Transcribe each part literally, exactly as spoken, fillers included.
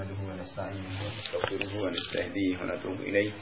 نحمده ونستعينه ونستغفره ونستهديه ونتوب إليه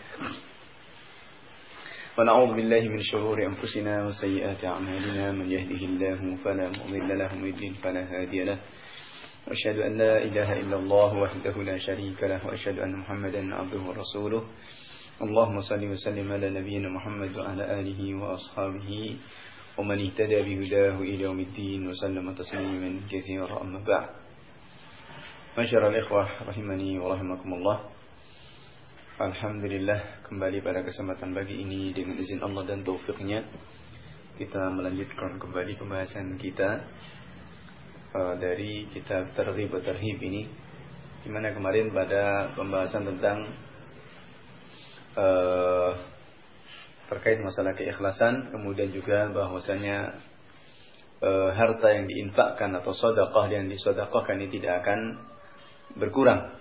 ونعوذ بالله من شرور أنفسنا وسيئات أعمالنا من يهده الله فلا مضل له ومن يضلل فلا هادي له وأشهد أن لا إله إلا الله وحده لا شريك له وأشهد أن محمدا عبده ورسوله اللهم صل وسلم على نبينا محمد وعلى آله وأصحابه ومن اهتدى بهداه إلى يوم الدين وسلم تسليما كثيرا أما بعد. Masyarul ikhwah rahimani wa rahimakumullah. Alhamdulillah, kembali pada kesempatan pagi ini dengan izin Allah dan taufiknya kita melanjutkan kembali pembahasan kita uh, dari kitab Targhib wa Tarhib ini, di mana kemarin pada pembahasan tentang uh, terkait masalah keikhlasan, kemudian juga bahwasanya uh, harta yang diinfakkan atau sedekah yang disedekahkan ini tidak akan berkurang.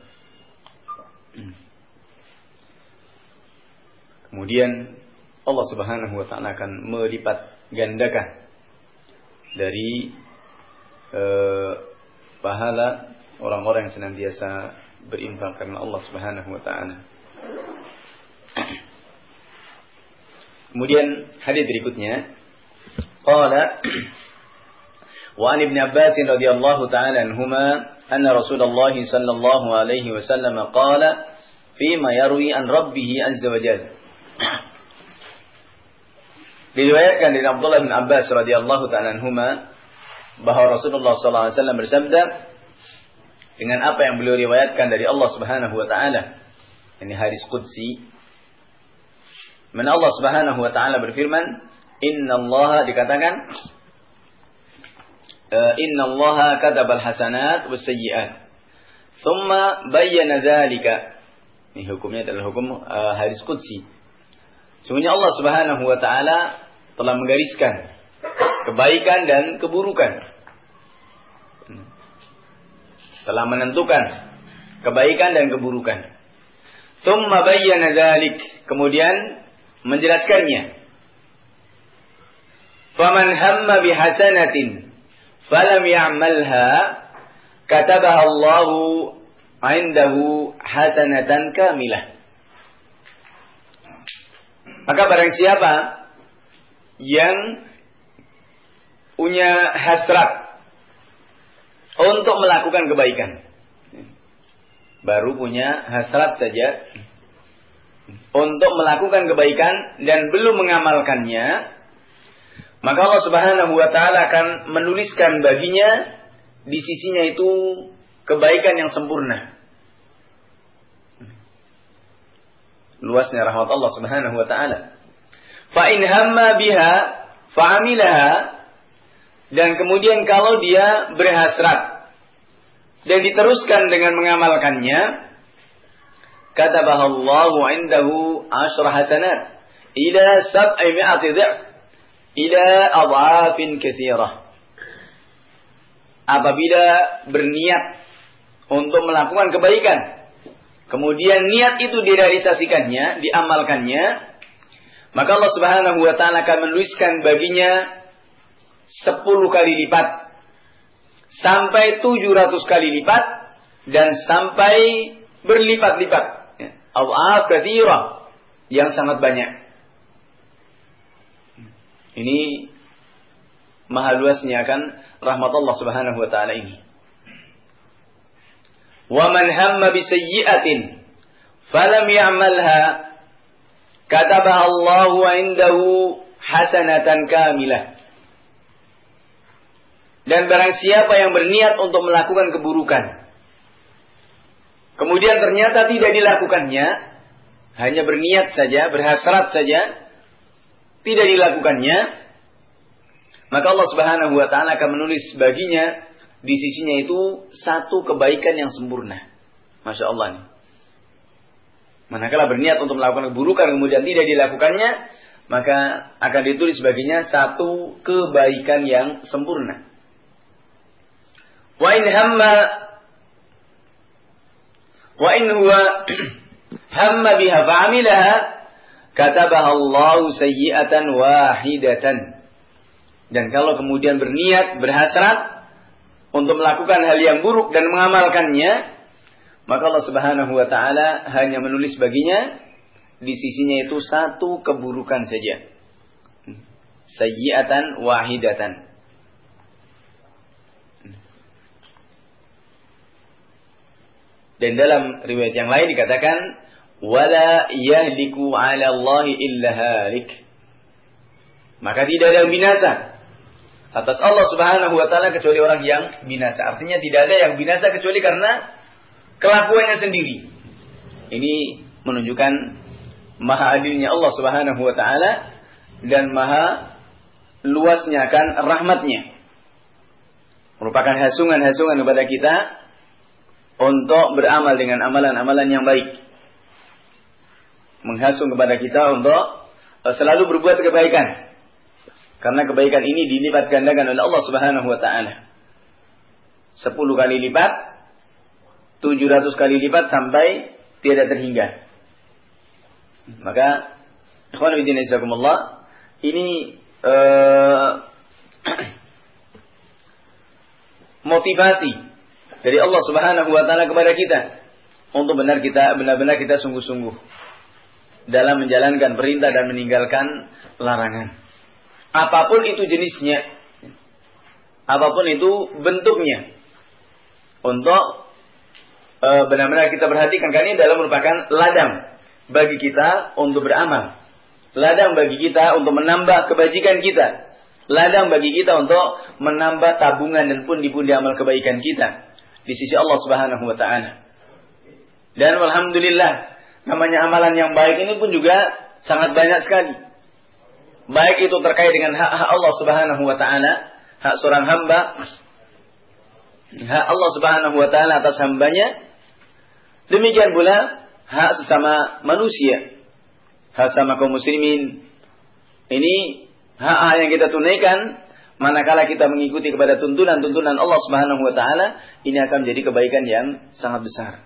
Kemudian Allah Subhanahu wa taala akan melipat gandakan dari eh, pahala orang-orang yang senantiasa berinfak karena Allah Subhanahu wa taala. Kemudian hadis berikutnya, qala wa an Ibn Abbas radhiyallahu ta'ala anhuma أن رسول الله صلى الله عليه وسلم قال فيما يروي عن ربه عز وجل. Diriwayatkan dari Abdullah bin Abbas radhiyallahu ta'ala anhuma bahwa Rasulullah sallallahu alaihi wasallam bersabda dengan apa yang beliau riwayatkan dari Allah Subhanahu wa taala. Ini hadis qudsi. Mana Allah Subhanahu wa taala berfirman, "Inna Allah," dikatakan Inna Allah katabal hasanat was sayyi'at. Thumma bayyana dzalika. Ini hukumnya adalah hukum uh, hadis qudsi. Sungguhnya Allah Subhanahu wa taala telah menggariskan kebaikan dan keburukan. Telah menentukan kebaikan dan keburukan. Thumma bayyana dzalik, kemudian menjelaskannya. Faman hamma bihasanatin falam ya'malha katabaha Allahu 'indahu hasanatan kamilah. Maka barang siapa yang punya hasrat untuk melakukan kebaikan, baru punya hasrat saja untuk melakukan kebaikan dan belum mengamalkannya, maka Allah Subhanahu wa taala akan menuliskan baginya di sisinya itu kebaikan yang sempurna. Luasnya rahmat Allah Subhanahu wa taala. Fa in hamma biha fa amilaha, dan kemudian kalau dia berhasrat dan diteruskan dengan mengamalkannya, katabahallahu 'indahu asyra hasanat ila sab'i mi'ati dha'f ila adhafin katsirah. Apabila berniat untuk melakukan kebaikan, kemudian niat itu direalisasikannya, diamalkannya, maka Allah Subhanahu wa taala akan menuliskan baginya sepuluh kali lipat sampai tujuh ratus kali lipat dan sampai berlipat-lipat. Adhaf katsirah, yang sangat banyak. Ini maha luasnya akan rahmat Allah Subhanahu wa taala ini. Wa man hamma bi sayyi'atin falam ya'malha katabaha Allahu 'indahu hasanatan kamilah. Dan barang siapa yang berniat untuk melakukan keburukan, kemudian ternyata tidak dilakukannya, hanya berniat saja, berhasrat saja, tidak dilakukannya, maka Allah Subhanahu wa taala akan menulis baginya di sisinya itu satu kebaikan yang sempurna. Masya Allah nih. Manakala berniat untuk melakukan keburukan kemudian tidak dilakukannya, maka akan ditulis baginya satu kebaikan yang sempurna. Wa in hamma wa in huwa hamma biha fa'amilaha katabaha Allahu sayyi'atan wahidatan. Dan kalau kemudian berniat, berhasrat untuk melakukan hal yang buruk dan mengamalkannya, maka Allah Subhanahu wa taala hanya menulis baginya di sisinya itu satu keburukan saja. Sayyi'atan wahidatan. Dan dalam riwayat yang lain dikatakan wala yahliku 'ala Allahi illa halik. Maka tidak ada yang binasa atas Allah Subhanahu wa taala kecuali orang yang binasa. Artinya tidak ada yang binasa kecuali karena kelakuannya sendiri. Ini menunjukkan maha adilnya Allah Subhanahu wa taala dan maha luasnya akan rahmatnya. Merupakan hasungan-hasungan kepada kita untuk beramal dengan amalan-amalan yang baik. Menghasung kepada kita untuk selalu berbuat kebaikan. Karena kebaikan ini dilipat gandakan oleh Allah Subhanahu wa taala. Sepuluh kali lipat, tujuh ratus kali lipat sampai tiada terhingga. Maka ikhwan fillah jazakumullah, ini uh, motivasi dari Allah Subhanahu wa taala kepada kita untuk benar kita benar-benar kita sungguh-sungguh dalam menjalankan perintah dan meninggalkan larangan. Apapun itu jenisnya, apapun itu bentuknya, untuk e, benar-benar kita perhatikan, karena ini adalah merupakan ladang bagi kita untuk beramal, ladang bagi kita untuk menambah kebajikan kita, ladang bagi kita untuk menambah tabungan dan pundi-pundi amal kebaikan kita di sisi Allah Subhanahu wa taala. Dan alhamdulillah, namanya amalan yang baik ini pun juga sangat banyak sekali. Baik itu terkait dengan hak-hak Allah Subhanahu wa taala, hak seorang hamba, hak Allah Subhanahu wa taala atas hambanya. Demikian pula hak sesama manusia, hak sama kaum muslimin. Ini hak-hak yang kita tunaikan manakala kita mengikuti kepada tuntunan-tuntunan Allah Subhanahu wa taala, ini akan menjadi kebaikan yang sangat besar.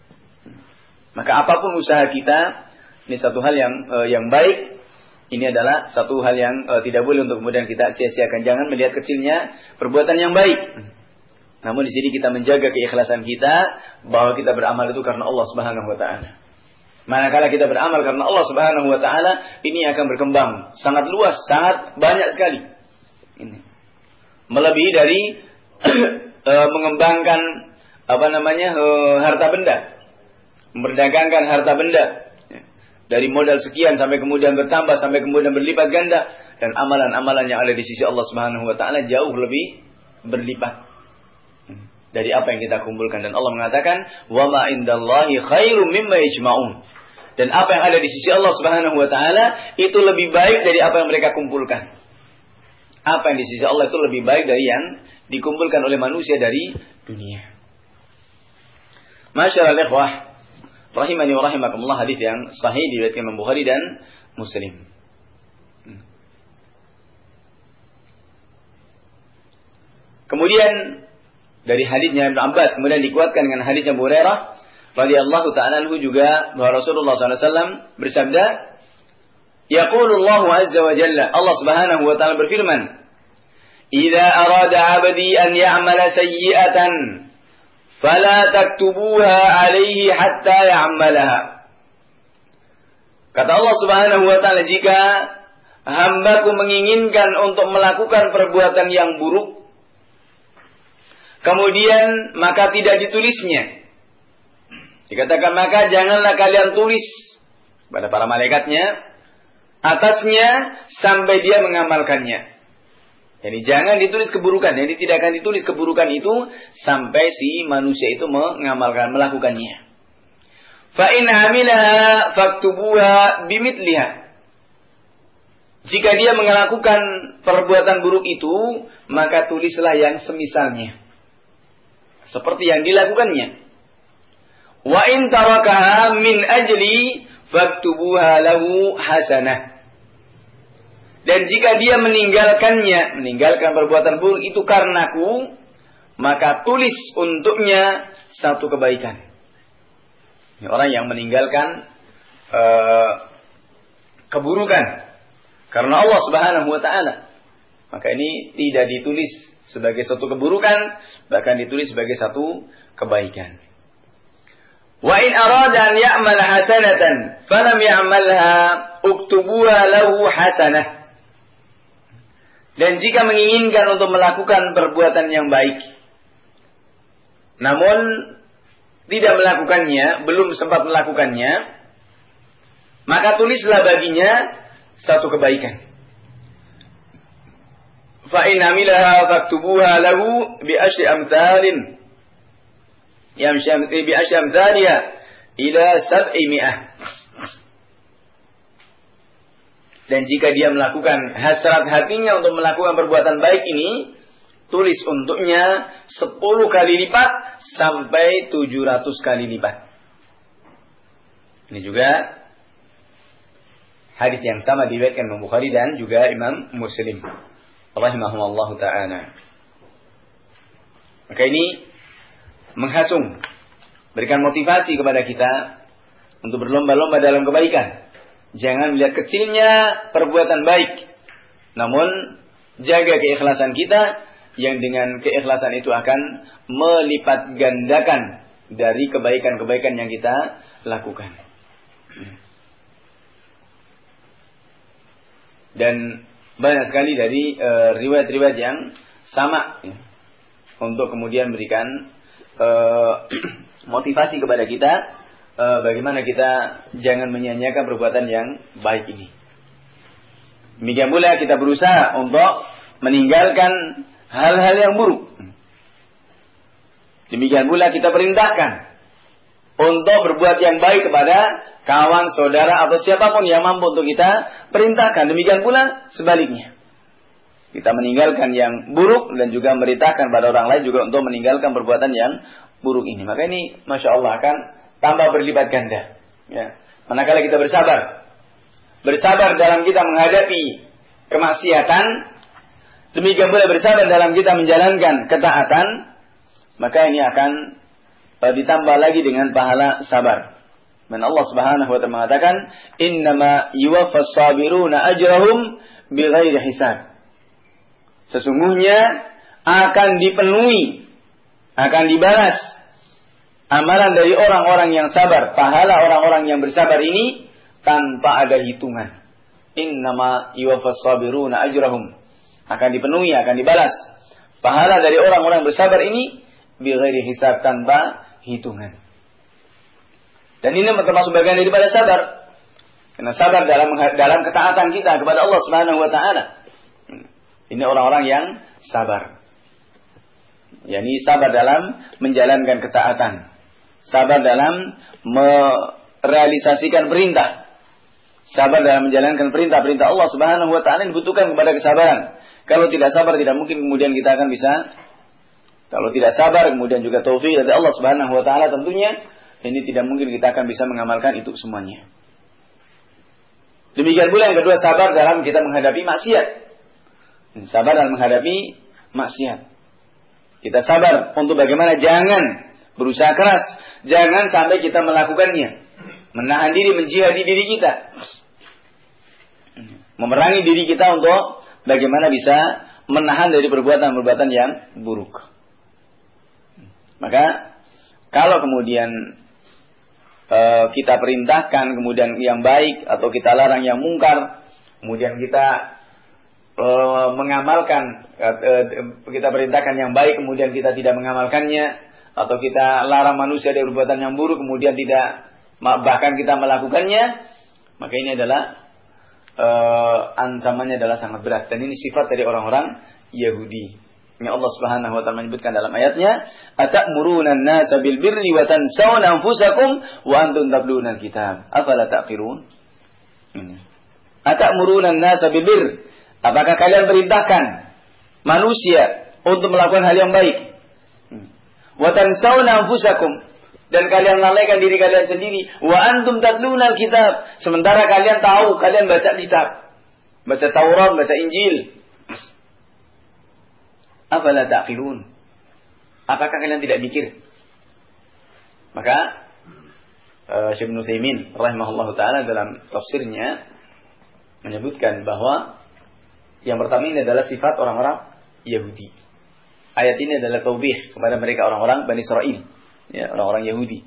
Maka apapun usaha kita, ini satu hal yang uh, yang baik. Ini adalah satu hal yang uh, tidak boleh untuk kemudian kita sia-siakan. Jangan melihat kecilnya perbuatan yang baik. Namun di sini kita menjaga keikhlasan kita bahwa kita beramal itu karena Allah Subhanahu wa taala. Manakala kita beramal karena Allah Subhanahu wa taala, ini akan berkembang sangat luas, sangat banyak sekali. Ini melebihi dari uh, mengembangkan apa namanya uh, harta benda, memperdagangkan harta benda. Dari modal sekian sampai kemudian bertambah, sampai kemudian berlipat ganda. Dan amalan-amalan yang ada di sisi Allah Subhanahu wa taala jauh lebih berlipat dari apa yang kita kumpulkan. Dan Allah mengatakan, "Wa ma indallahi khairum mimma yajma'un." Dan apa yang ada di sisi Allah Subhanahu wa taala itu lebih baik dari apa yang mereka kumpulkan. Apa yang di sisi Allah itu lebih baik dari yang dikumpulkan oleh manusia dari dunia. Masyaallah ikhwah, rahimani wa rahimakumullah, hadis yang sahih diriwayatkan Imam Bukhari dan Muslim. Kemudian dari hadisnya Ibnu Abbas kemudian dikuatkan dengan hadisnya Abu Hurairah radhiyallahu ta'ala anhu juga bahwa Rasulullah sallallahu alaihi wasallam bersabda, yaqulu Allah azza wa jalla, Allah Subhanahu wa taala berfirman, "Idza arada 'abdi an ya'mala sayyi'atan fala taktubuha alaihi hatta ya'malaha." Kata Allah Subhanahu wa taala, jika hambaku menginginkan untuk melakukan perbuatan yang buruk, kemudian maka tidak ditulisnya. Dikatakan, maka janganlah kalian tulis pada para malaikatnya atasnya sampai dia mengamalkannya. Jadi jangan ditulis keburukan. Jadi tidak akan ditulis keburukan itu sampai si manusia itu mengamalkan, melakukannya. Fa in amilaha faktubuha bimitliha. Jika dia melakukan perbuatan buruk itu, maka tulislah yang semisalnya, seperti yang dilakukannya. Wa in tarakaha min ajli faktubuha lahu hasanah. Dan jika dia meninggalkannya, meninggalkan perbuatan buruk itu karenaku, maka tulis untuknya satu kebaikan. Ini orang yang meninggalkan uh, keburukan karena Allah Subhanahu wa taala, maka ini tidak ditulis sebagai satu keburukan, bahkan ditulis sebagai satu kebaikan. Wa in arada an ya'mal hasanatan falam ya'malha uktubuha lahu hasanah. Dan jika menginginkan untuk melakukan perbuatan yang baik, namun tidak melakukannya, belum sempat melakukannya, maka tulislah baginya satu kebaikan. Fa in amilaha faktubuha lahu bi asy amthalin. Yamshi bi asy amthaliha ila sab'i mi'ah. Dan jika dia melakukan hasrat hatinya untuk melakukan perbuatan baik ini, tulis untuknya sepuluh kali lipat sampai tujuh ratus kali lipat. Ini juga hadis yang sama diriwayatkan Imam Bukhari dan juga Imam Muslim rahimahumullahu ta'ala. Maka ini menghasung, berikan motivasi kepada kita untuk berlomba-lomba dalam kebaikan. Jangan melihat kecilnya perbuatan baik, namun jaga keikhlasan kita, yang dengan keikhlasan itu akan melipat gandakan dari kebaikan-kebaikan yang kita lakukan. Dan banyak sekali dari uh, riwayat-riwayat yang sama ya, untuk kemudian memberikan uh, motivasi kepada kita. Bagaimana kita jangan menyia-nyiakan perbuatan yang baik ini. Demikian pula kita berusaha untuk meninggalkan hal-hal yang buruk. Demikian pula kita perintahkan untuk berbuat yang baik kepada kawan, saudara atau siapapun yang mampu untuk kita perintahkan. Demikian pula sebaliknya. Kita meninggalkan yang buruk dan juga merintahkan pada orang lain juga untuk meninggalkan perbuatan yang buruk ini. Maka ini Masya Allah akan tambah berlipat ganda. Ya. Manakala kita bersabar. Bersabar dalam kita menghadapi kemaksiatan. Demikian pula bersabar dalam kita menjalankan ketaatan. Maka ini akan uh, ditambah lagi dengan pahala sabar. Dan Allah Subhanahu wa taala mengatakan, "Innama yuwaffas sabiruna ajrahum bighairi hisab." Sesungguhnya akan dipenuhi, akan dibalas amalan dari orang-orang yang sabar, pahala orang-orang yang bersabar ini tanpa ada hitungan. Innama yuwaffas sabiruna ajrahum. Akan dipenuhi, akan dibalas pahala dari orang-orang bersabar ini bighairi hisab, tanpa hitungan. Dan ini termasuk bagian daripada sabar. Karena sabar dalam dalam ketaatan kita kepada Allah Subhanahu wa taala. Ini orang-orang yang sabar. yakni sabar dalam menjalankan ketaatan. Sabar dalam merealisasikan perintah. Sabar dalam menjalankan perintah-perintah Allah Subhanahu wa taala dibutuhkan kepada kesabaran. Kalau tidak sabar tidak mungkin kemudian kita akan bisa. Kalau tidak sabar kemudian juga taufik dari Allah Subhanahu wa taala tentunya ini tidak mungkin kita akan bisa mengamalkan itu semuanya. Demikian pula yang kedua, sabar dalam kita menghadapi maksiat. Sabar dalam menghadapi maksiat. Kita sabar untuk bagaimana jangan berusaha keras, jangan sampai kita melakukannya. Menahan diri, menjihadi diri kita. Memerangi diri kita untuk bagaimana bisa menahan dari perbuatan-perbuatan yang buruk. Maka kalau kemudian uh, kita perintahkan kemudian yang baik atau kita larang yang mungkar, kemudian kita uh, mengamalkan, uh, kita perintahkan yang baik kemudian kita tidak mengamalkannya, atau kita larang manusia dari perbuatan yang buruk kemudian tidak, bahkan kita melakukannya, maka ini adalah uh, ancamannya adalah sangat berat. Dan ini sifat dari orang-orang Yahudi. Ini Allah Subhanahu wa taala menyebutkan dalam ayatnya, "Atamuruna an-nasa bil birri wa tansawna anfusakum wa antum tatluna al-kitab. Afala taqilun?" Ini. Atamuruna an-nasa bil birri. Apakah kalian perintahkan manusia untuk melakukan hal yang baik? Wa tansawna anfusakum, dan kalian lalaikan diri kalian sendiri. Wa antum tatluna al-kitab, sementara kalian tahu, kalian baca kitab, baca Taurat, baca Injil. Afala taqilun? Apakah kalian tidak mikir? Maka uh, Syekh Ibnu Utsaimin rahimahullahu taala dalam tafsirnya menyebutkan bahwa yang pertama ini adalah sifat orang-orang Yahudi. Ayat ini adalah taubih kepada mereka orang-orang Bani Israil, ya, orang-orang Yahudi.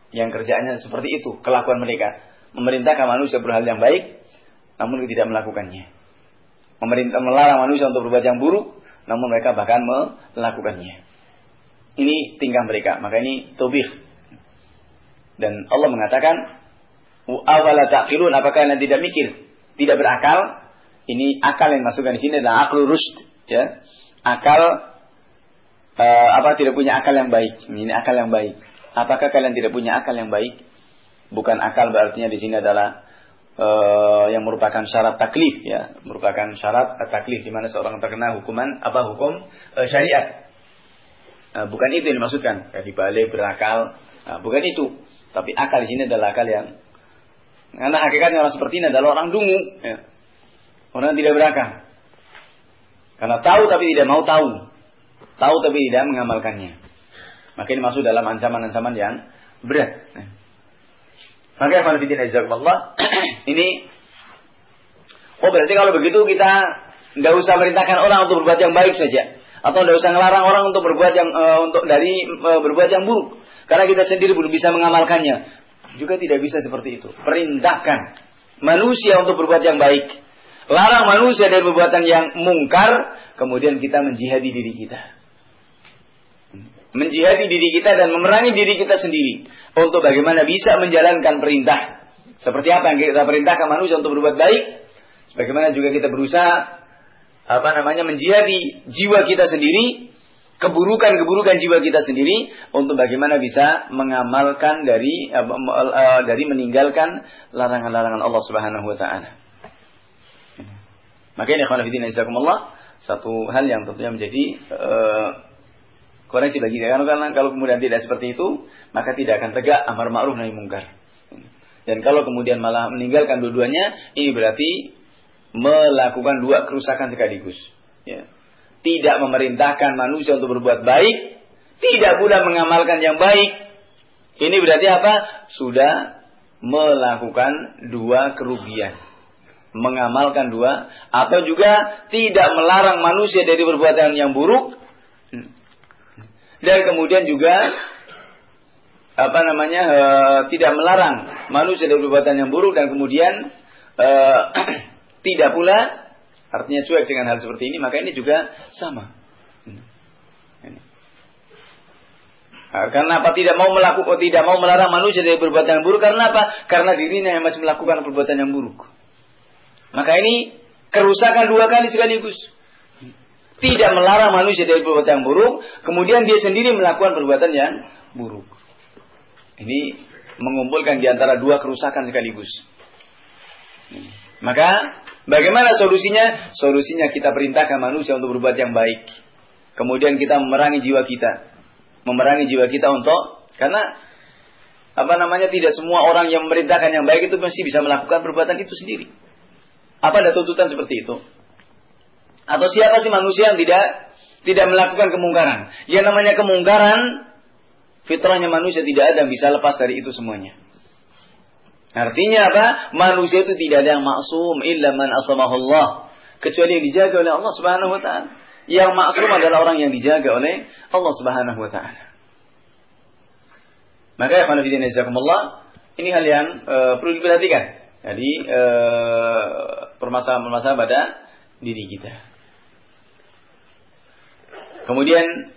yang kerjaannya seperti itu, kelakuan mereka. Memerintahkan manusia berhal yang baik, namun tidak melakukannya. Memerintah melarang manusia untuk berbuat yang buruk, namun mereka bahkan melakukannya. Ini tingkah mereka, maka ini tobih. Dan Allah mengatakan, awala ta'qilun, apakah kalian tidak mikir, tidak berakal? Ini akal yang masukkan di sini adalah akal rusyd, ya. Akal uh, apa tidak punya akal yang baik. Ini akal yang baik. Apakah kalian tidak punya akal yang baik? Bukan akal berartinya di sini adalah uh, yang merupakan syarat taklif, ya, merupakan syarat taklif di mana seorang terkena hukuman apa hukum uh, syariat. Uh, bukan itu yang dimaksudkan. Kayak dibalik berakal, uh, bukan itu. Tapi akal di sini adalah akal yang, karena hakikatnya orang seperti ini adalah orang dungu, ya. Orang yang tidak berakal. Karena tahu tapi tidak mau tahu. Tahu tapi tidak mengamalkannya. Maka ini masuk dalam ancaman-ancaman yang berat. Maka kalau fitnah jazakumullah ini, oh berarti kalau begitu kita tidak usah merintahkan orang untuk berbuat yang baik saja, atau tidak usah ngelarang orang untuk berbuat yang uh, untuk dari uh, berbuat yang buruk, karena kita sendiri belum bisa mengamalkannya. Juga tidak bisa seperti itu. Perintahkan manusia untuk berbuat yang baik, larang manusia dari perbuatan yang mungkar, kemudian kita menjihadi diri kita. Menjihadi diri kita dan memerangi diri kita sendiri untuk bagaimana bisa menjalankan perintah. Seperti apa yang kita perintahkan manusia untuk berbuat baik, sebagaimana juga kita berusaha apa namanya menjihadi jiwa kita sendiri, keburukan-keburukan jiwa kita sendiri untuk bagaimana bisa mengamalkan dari uh, uh, dari meninggalkan larangan-larangan Allah Subhanahu wa taala. Maka ini ikhwan fillah jazakumullah, satu hal yang tentunya menjadi uh, koreksi bagi kita. Karena kalau kemudian tidak seperti itu, maka tidak akan tegak amar ma'ruf nahi mungkar. Dan kalau kemudian malah meninggalkan dua-duanya, ini berarti melakukan dua kerusakan sekaligus. Ya. Tidak memerintahkan manusia untuk berbuat baik, tidak pula mengamalkan yang baik. Ini berarti apa? Sudah melakukan dua kerugian. Mengamalkan dua, atau juga tidak melarang manusia dari perbuatan yang buruk, dan kemudian juga apa namanya e, tidak melarang manusia dari perbuatan yang buruk, dan kemudian e, tidak pula artinya cuek dengan hal seperti ini, maka ini juga sama. Karena apa? Tidak mau melakukan, tidak mau melarang manusia dari perbuatan yang buruk. Karena apa? Karena dirinya yang masih melakukan perbuatan yang buruk. Maka ini kerusakan dua kali sekaligus. Tidak melarang manusia dari perbuatan yang buruk, kemudian dia sendiri melakukan perbuatan yang buruk. Ini mengumpulkan di antara dua kerusakan sekaligus. Maka bagaimana solusinya? Solusinya kita perintahkan manusia untuk berbuat yang baik. Kemudian kita memerangi jiwa kita. Memerangi jiwa kita untuk, karena apa namanya, tidak semua orang yang memerintahkan yang baik itu masih bisa melakukan perbuatan itu sendiri. Apa ada tuntutan seperti itu? Atau siapa sih manusia yang tidak tidak melakukan kemungkaran? Yang namanya kemungkaran, fitrahnya manusia tidak ada yang bisa lepas dari itu semuanya. Artinya apa? Manusia itu tidak ada yang maksum illa man asamahullah, kecuali yang dijaga oleh Allah Subhanahu wa taala. Yang maksum adalah orang yang dijaga oleh Allah Subhanahu wa taala. Maka ya khana fillah jazakumullah, ini hal yang uh, perlu diperhatikan. Jadi uh, permasalahan-permasalahan pada diri kita. Kemudian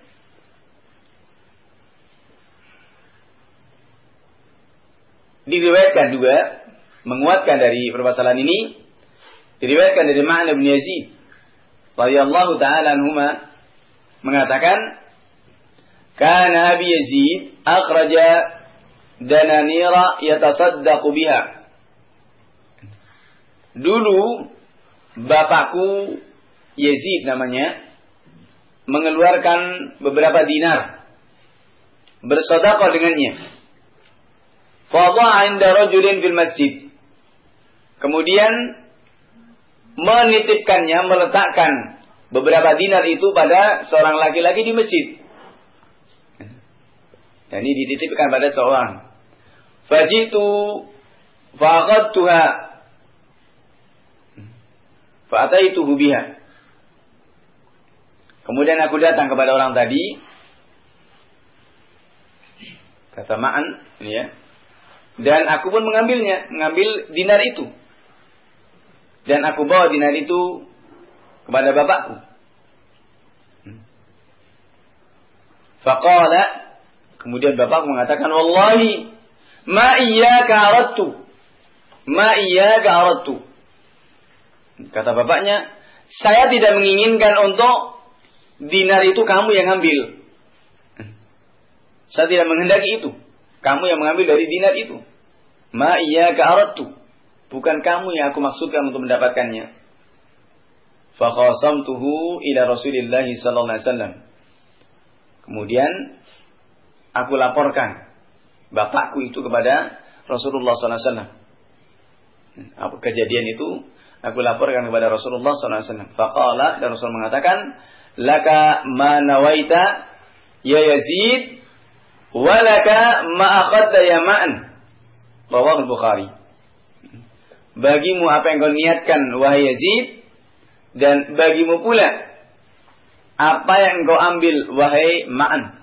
diriwayatkan juga, menguatkan dari permasalahan ini, diriwayatkan dari Ma'an bin Yazid radhiyallahu ta'ala anhuma mengatakan, kana Abi Yazid akhraja dananira yatasaddaqu biha. Dulu bapakku Yazid namanya mengeluarkan beberapa dinar bersedekah dengannya. Fadha'a 'inda rajulin fil masjid. Kemudian menitipkannya, meletakkan beberapa dinar itu pada seorang laki-laki di masjid. Dan ini dititipkan pada seorang. Fajitu faqadtuha fa'ataituhu biha. Kemudian aku datang kepada orang tadi, Kata Ma'an, ini ya. Dan aku pun mengambilnya, mengambil dinar itu. Dan aku bawa dinar itu kepada bapakku. Faqala, kemudian bapakku mengatakan, wallahi, ma iyyaka aradtu. Ma iyyaka aradtu. Kata bapaknya, saya tidak menginginkan untuk dinar itu kamu yang ambil. Saya tidak menghendaki itu. Kamu yang mengambil dari dinar itu. Ma iyyaka aradtu. Bukan kamu yang aku maksudkan untuk mendapatkannya. Fa qasamtuhu ila Rasulillah sallallahu alaihi wasallam. Kemudian aku laporkan bapakku itu kepada Rasulullah sallallahu alaihi wasallam. Apa kejadian itu? Aku laporkan kepada Rasulullah sallallahu alaihi wasallam. Faqala, dan Rasul mengatakan, laka ma nawaita ya Yazid, walaka ma akhadta ya Ma'an. Rawahu Bukhari. Bagimu apa yang kau niatkan wahai Yazid, dan bagimu pula apa yang kau ambil wahai Ma'an.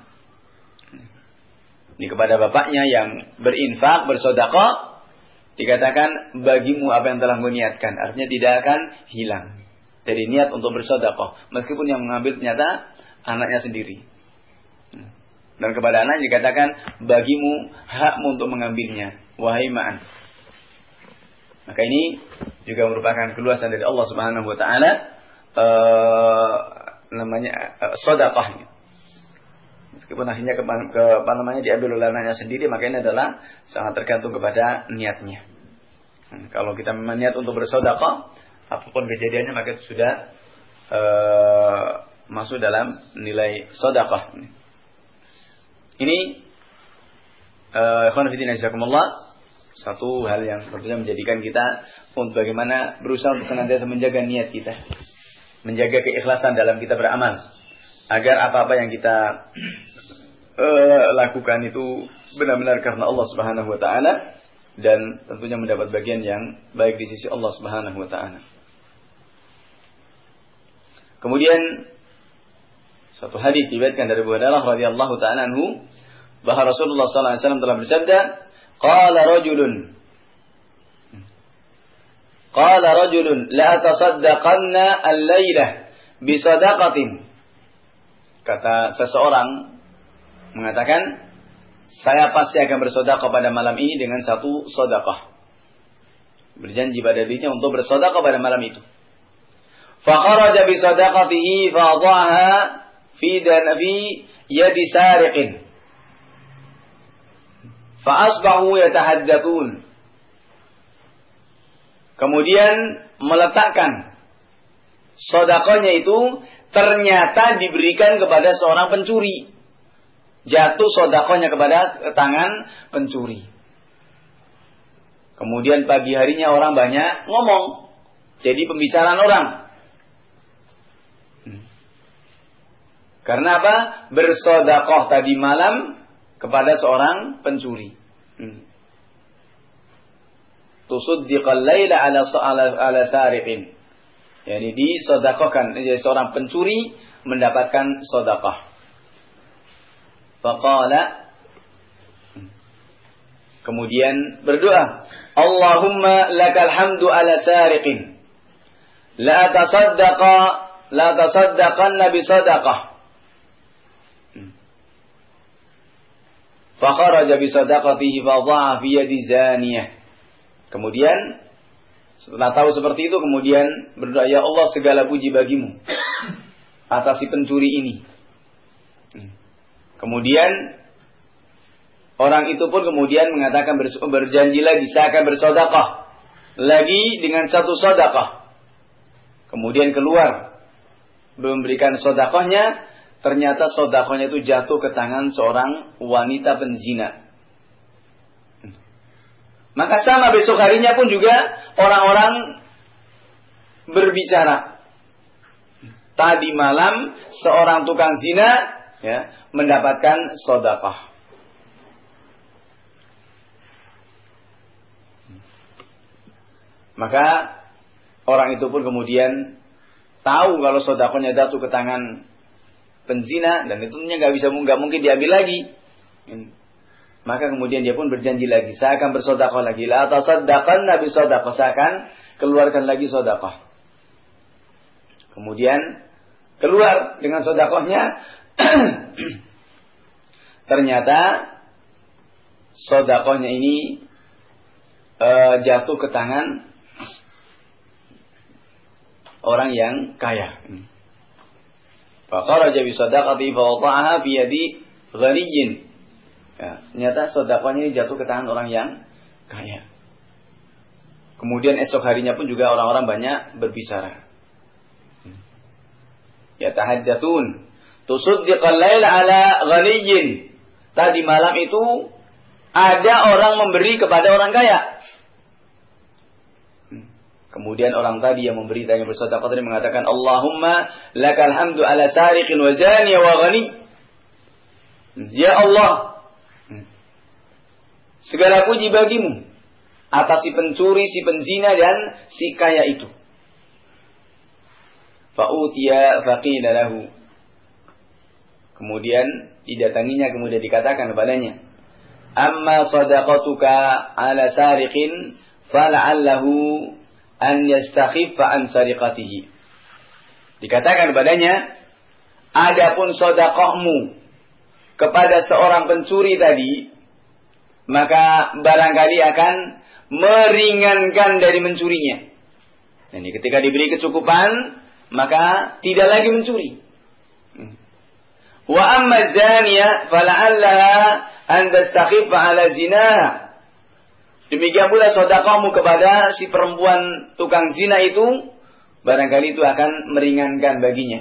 Ini kepada bapaknya yang berinfak, bersedekah, dikatakan bagimu apa yang telah kau niatkan. Artinya tidak akan hilang dari niat untuk bersedekah, meskipun yang mengambil ternyata anaknya sendiri. Dan kepada anak dikatakan bagimu hakmu untuk mengambilnya wahai Ma'an. Maka ini juga merupakan keluasan dari Allah Subhanahu wa taala, uh, namanya uh, sedekah. Meskipun akhirnya ke, ke apa namanya diambil oleh anaknya sendiri, maka ini adalah sangat tergantung kepada niatnya. Hmm, kalau kita memang niat untuk bersedekah, apapun kejadiannya maka itu sudah uh, masuk dalam nilai sedekah. Ini ikhwan fillah jazakumullah, satu hal yang tentunya menjadikan kita untuk bagaimana berusaha untuk senantiasa menjaga niat kita, menjaga keikhlasan dalam kita beramal, agar apa-apa yang kita uh, lakukan itu benar-benar karena Allah Subhanahu wa taala, dan tentunya mendapat bagian yang baik di sisi Allah Subhanahu wa taala. Kemudian satu hadis diriwayatkan dari Abu Hurairah radhiyallahu taala anhu, bahwa Rasulullah sallallahu alaihi wasallam telah bersabda, qala rajulun qala rajulun la atasaddaqanna al-lailah bi sadaqatin. Kata seseorang mengatakan, saya pasti akan bersedekah pada malam ini dengan satu sedekah. Berjanji pada dirinya untuk bersedekah pada malam itu. Fa kharaja bi sadaqatihi fa adhaha fi danabi yadi sariqin. Fa asbahu yatahaddatsun. Kemudian meletakkan sedekahnya itu ternyata diberikan kepada seorang pencuri. Jatuh sedekahnya kepada tangan pencuri. Kemudian pagi harinya orang banyak ngomong, jadi pembicaraan orang. Karena apa? Bersedekah tadi malam kepada seorang pencuri. Hmm. Tusuddiqal laila ala ala, ala sariqin. Yani disedekahkan, jadi seorang pencuri mendapatkan sedekah. Faqala, kemudian berdoa, Allahumma lakal hamdu ala sariqin. La tasaddaqa la tasaddaqanna bi sadaqah. Fakharaja bi sadaqatihi fa dha'a fi yadi zaniyah. Kemudian setelah tahu seperti itu, kemudian berdoa, ya Allah, segala puji bagimu atas si pencuri ini. Kemudian orang itu pun kemudian mengatakan, berjanji lagi, saya akan bersedekah lagi dengan satu sedekah. Kemudian keluar memberikan sedekahnya, ternyata sedekahnya itu jatuh ke tangan seorang wanita penzina. Maka sama besok harinya pun juga orang-orang berbicara. Tadi malam seorang tukang zina ya mendapatkan sedekah. Maka orang itu pun kemudian tahu kalau sedekahnya jatuh ke tangan penzina, dan itu nggak bisa nggak mungkin diambil lagi. Maka kemudian dia pun berjanji lagi, saya akan bersedekah lagi. La tasaddaqanna bi shadaqah, saya akan keluarkan lagi sedekah. Kemudian keluar dengan sedekahnya. Ternyata sedekahnya ini uh, jatuh ke tangan orang yang kaya. Fa kharaja bi shadaqati fa wada'aha fi yadi ghaniyyin. Ya, ternyata sedekahnya ini jatuh ke tangan orang yang kaya. Kemudian esok harinya pun juga orang-orang banyak berbicara. Ya tahaddatsun tusuddiqal lail ala ghaniyyin. Tadi malam itu ada orang memberi kepada orang kaya. Kemudian orang tadi yang memberi tadi bersedekah tadi mengatakan, Allahumma lakal hamdu ala sariqin wa zani wa ghani. Ya Allah, segala puji bagimu atas si pencuri, si penzina dan si kaya itu. Fa'utiya faqila lahu. Kemudian didatanginya, kemudian dikatakan kepadanya, amma sadaqatuka ala sariqin fala'allahu an yastakhiffa an sariqatihi. Dikatakan kepadanya, adapun sedekahmu kepada seorang pencuri tadi, maka barangkali akan meringankan dari mencurinya. Dan ketika diberi kecukupan, maka tidak lagi mencuri. Wa amma zaniya fala'allaha an tastakhiffa ala zinaha. Demikian pula sedekahmu kepada si perempuan tukang zina itu, barangkali itu akan meringankan baginya.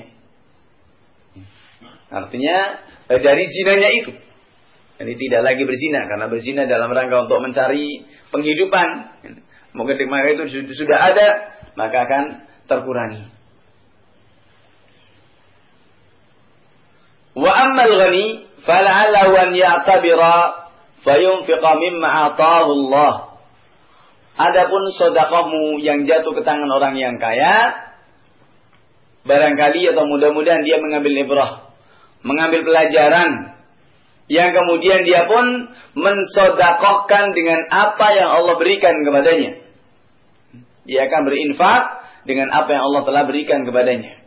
Artinya dari zinanya itu. Jadi tidak lagi berzina, karena berzina dalam rangka untuk mencari penghidupan. Mungkin maka itu sudah ada, maka akan terkurangi. Wa ammal ghani fala'allahu an ya'tabira fayunfiqa mimma ataahu Allah. Adapun sedekahmu yang jatuh ke tangan orang yang kaya, barangkali atau mudah-mudahan dia mengambil ibrah, mengambil pelajaran, yang kemudian dia pun mensedekahkan dengan apa yang Allah berikan kepadanya. Dia akan berinfak dengan apa yang Allah telah berikan kepadanya.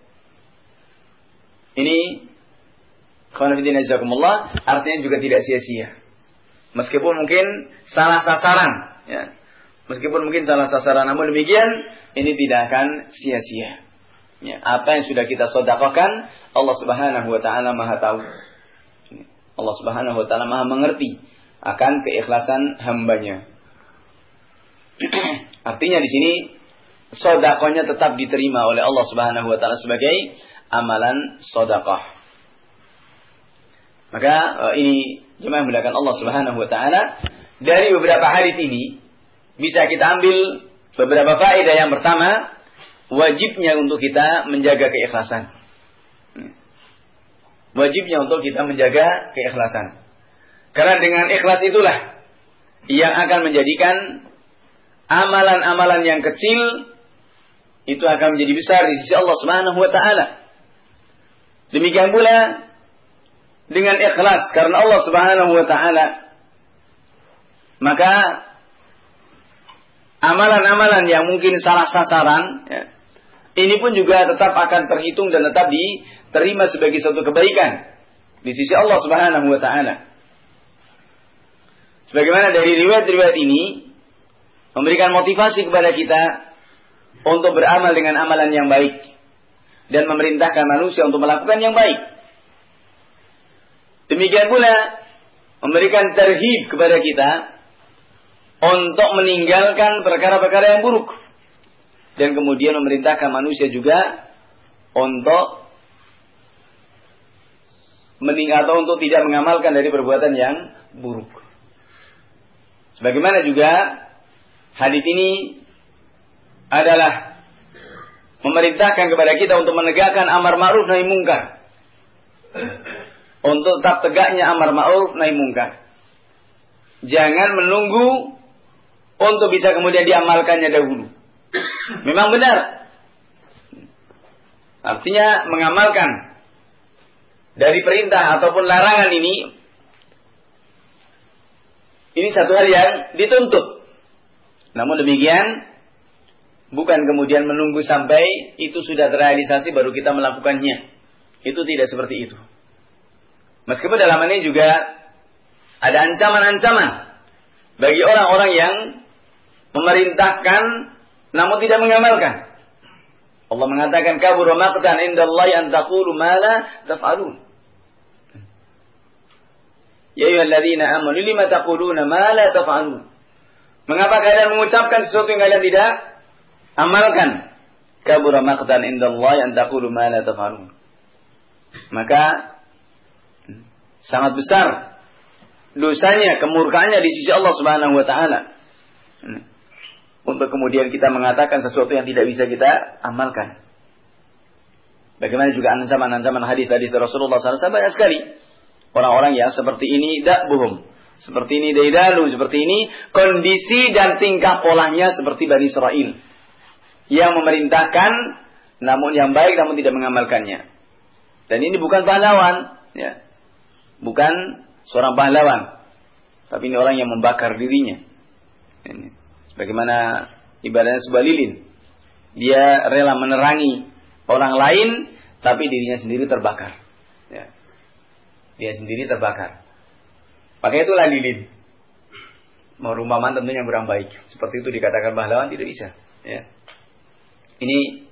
Ini khonafidina jazakumullah, artinya juga tidak sia-sia. Meskipun mungkin salah sasaran, ya. Meskipun mungkin salah sasaran, namun demikian ini tidak akan sia-sia. Ya, apa yang sudah kita sedekahkan, Allah Subhanahu wa taala Maha tahu. Allah Subhanahu wa taala Maha mengerti akan keikhlasan hambanya. Artinya di sini sedekahnya tetap diterima oleh Allah Subhanahu wa taala sebagai amalan sedekah. Maka ini jemaah muliakan Allah Subhanahu wa taala, dari beberapa hadis ini bisa kita ambil beberapa faedah. Yang pertama, wajibnya untuk kita menjaga keikhlasan. Wajibnya untuk kita menjaga keikhlasan. Karena dengan ikhlas itulah yang akan menjadikan amalan-amalan yang kecil itu akan menjadi besar di sisi Allah Subhanahu wa taala. Demikian pula dengan ikhlas karena Allah Subhanahu wa taala, maka amalan-amalan yang mungkin salah sasaran, ya, ini pun juga tetap akan terhitung dan tetap diterima sebagai suatu kebaikan di sisi Allah Subhanahu wa taala. Sebagaimana dari riwayat-riwayat ini memberikan motivasi kepada kita untuk beramal dengan amalan yang baik dan memerintahkan manusia untuk melakukan yang baik. Demikian pula memberikan terhib kepada kita untuk meninggalkan perkara-perkara yang buruk. Dan kemudian memerintahkan manusia juga untuk meninggal atau untuk tidak mengamalkan dari perbuatan yang buruk. Sebagaimana juga hadis ini adalah memerintahkan kepada kita untuk menegakkan amar ma'ruf nahi mungkar. Untuk tetap tegaknya amar ma'ruf nahi mungkar. Jangan menunggu untuk bisa kemudian diamalkannya dahulu. Memang benar. Artinya mengamalkan dari perintah ataupun larangan ini Ini satu hal yang dituntut. Namun demikian, bukan kemudian menunggu sampai itu sudah terrealisasi baru kita melakukannya. Itu tidak seperti itu. Meskipun dalam ini juga ada ancaman-ancaman bagi orang-orang yang memerintahkan namun tidak mengamalkan. Allah mengatakan kabura maqtan indallahi an taqulu ma la taf'alun. Ya ayyuhalladzina amanu lima taquluna ma la taf'alun. Mengapa kalian mengucapkan sesuatu yang kalian tidak amalkan? Kabura maqtan indallahi an taqulu ma la taf'alun. Maka sangat besar dosanya, kemurkaannya di sisi Allah Subhanahu wa taala. Untuk kemudian kita mengatakan sesuatu yang tidak bisa kita amalkan. Bagaimana juga ancaman-ancaman hadis-hadis Rasulullah shallallahu alaihi wasallam banyak sekali. Orang-orang yang seperti ini dakbuhum, seperti ini daidalu, seperti ini kondisi dan tingkah polanya seperti Bani Israel yang memerintahkan namun yang baik namun tidak mengamalkannya. Dan ini bukan pahlawan, ya. Bukan seorang pahlawan, tapi ini orang yang membakar dirinya. Ini. Bagaimana ibadahnya sebuah lilin. Dia rela menerangi orang lain, tapi dirinya sendiri terbakar. Ya. Dia sendiri terbakar. Maka itulah lilin. Merumpamaan tentunya kurang baik. Seperti itu dikatakan pahlawan tidak bisa. Ya. Ini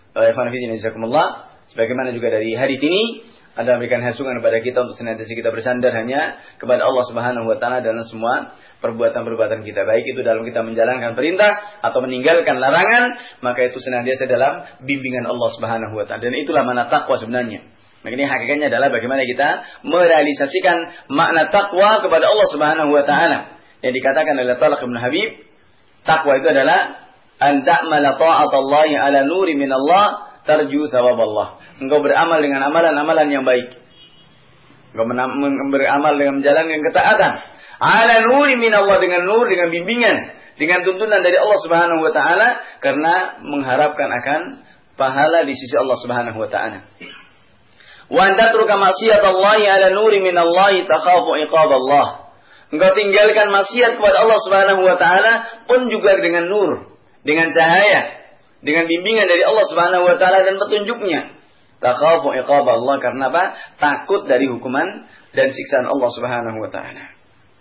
sebagaimana juga dari hadits ini ada memberikan hasungan kepada kita untuk senantiasa kita bersandar hanya kepada Allah Subhanahu wa taala dalam semua perbuatan-perbuatan kita, baik itu dalam kita menjalankan perintah atau meninggalkan larangan, maka itu senantiasa dalam bimbingan Allah Subhanahu wa taala. Dan itulah makna takwa sebenarnya. Maka ini hakikatnya adalah bagaimana kita merealisasikan makna takwa kepada Allah Subhanahu wa taala. Yang dikatakan oleh Talq bin Habib, takwa itu adalah an ta'mala ta'atallahi ala nuri min Allah tarju thawaballah. Engkau beramal dengan amalan-amalan yang baik. Engkau beramal dengan menjalankan ketaatan. Ala nuri min Allah, dengan nur, dengan bimbingan, dengan tuntunan dari Allah Subhanahu wa taala, karena mengharapkan akan pahala di sisi Allah Subhanahu wa taala. Wa antatruka ma'siyatallahi ala nuri min Allah takhafu iqaballah. Engkau tinggalkan maksiat kepada Allah Subhanahu wa taala pun juga dengan nur, dengan cahaya, dengan bimbingan dari Allah Subhanahu wa taala dan petunjuknya. Takhafu iqaballah, karena apa? Takut dari hukuman dan siksaan Allah Subhanahu wa taala.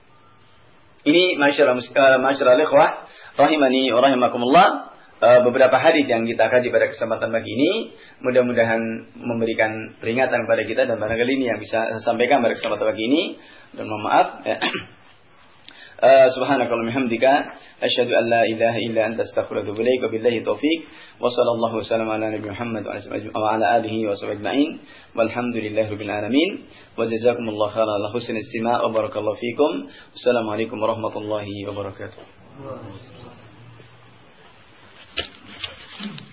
Ini masyarakat ikhwah rahimani wa rahimakumullah, beberapa hadis yang kita kaji pada kesempatan pagi ini, mudah-mudahan memberikan peringatan kepada kita, dan barangkali ini yang bisa saya sampaikan pada kesempatan pagi ini, dan mohon maaf ya. Subhanakallahumma hamdika asyhadu an la ilaha illa anta astaghfiruka wa atubu ilaik, wa billahi taufiq wa sallallahu wasallam ala nabiyyina Muhammad wa ala alihi wa sahbihi ajma'in walhamdulillahi rabbil alamin wa jazakumullahu khairan ala husnil istima' wa barakallahu fikum. Wassalamualaikum warahmatullahi wabarakatuh.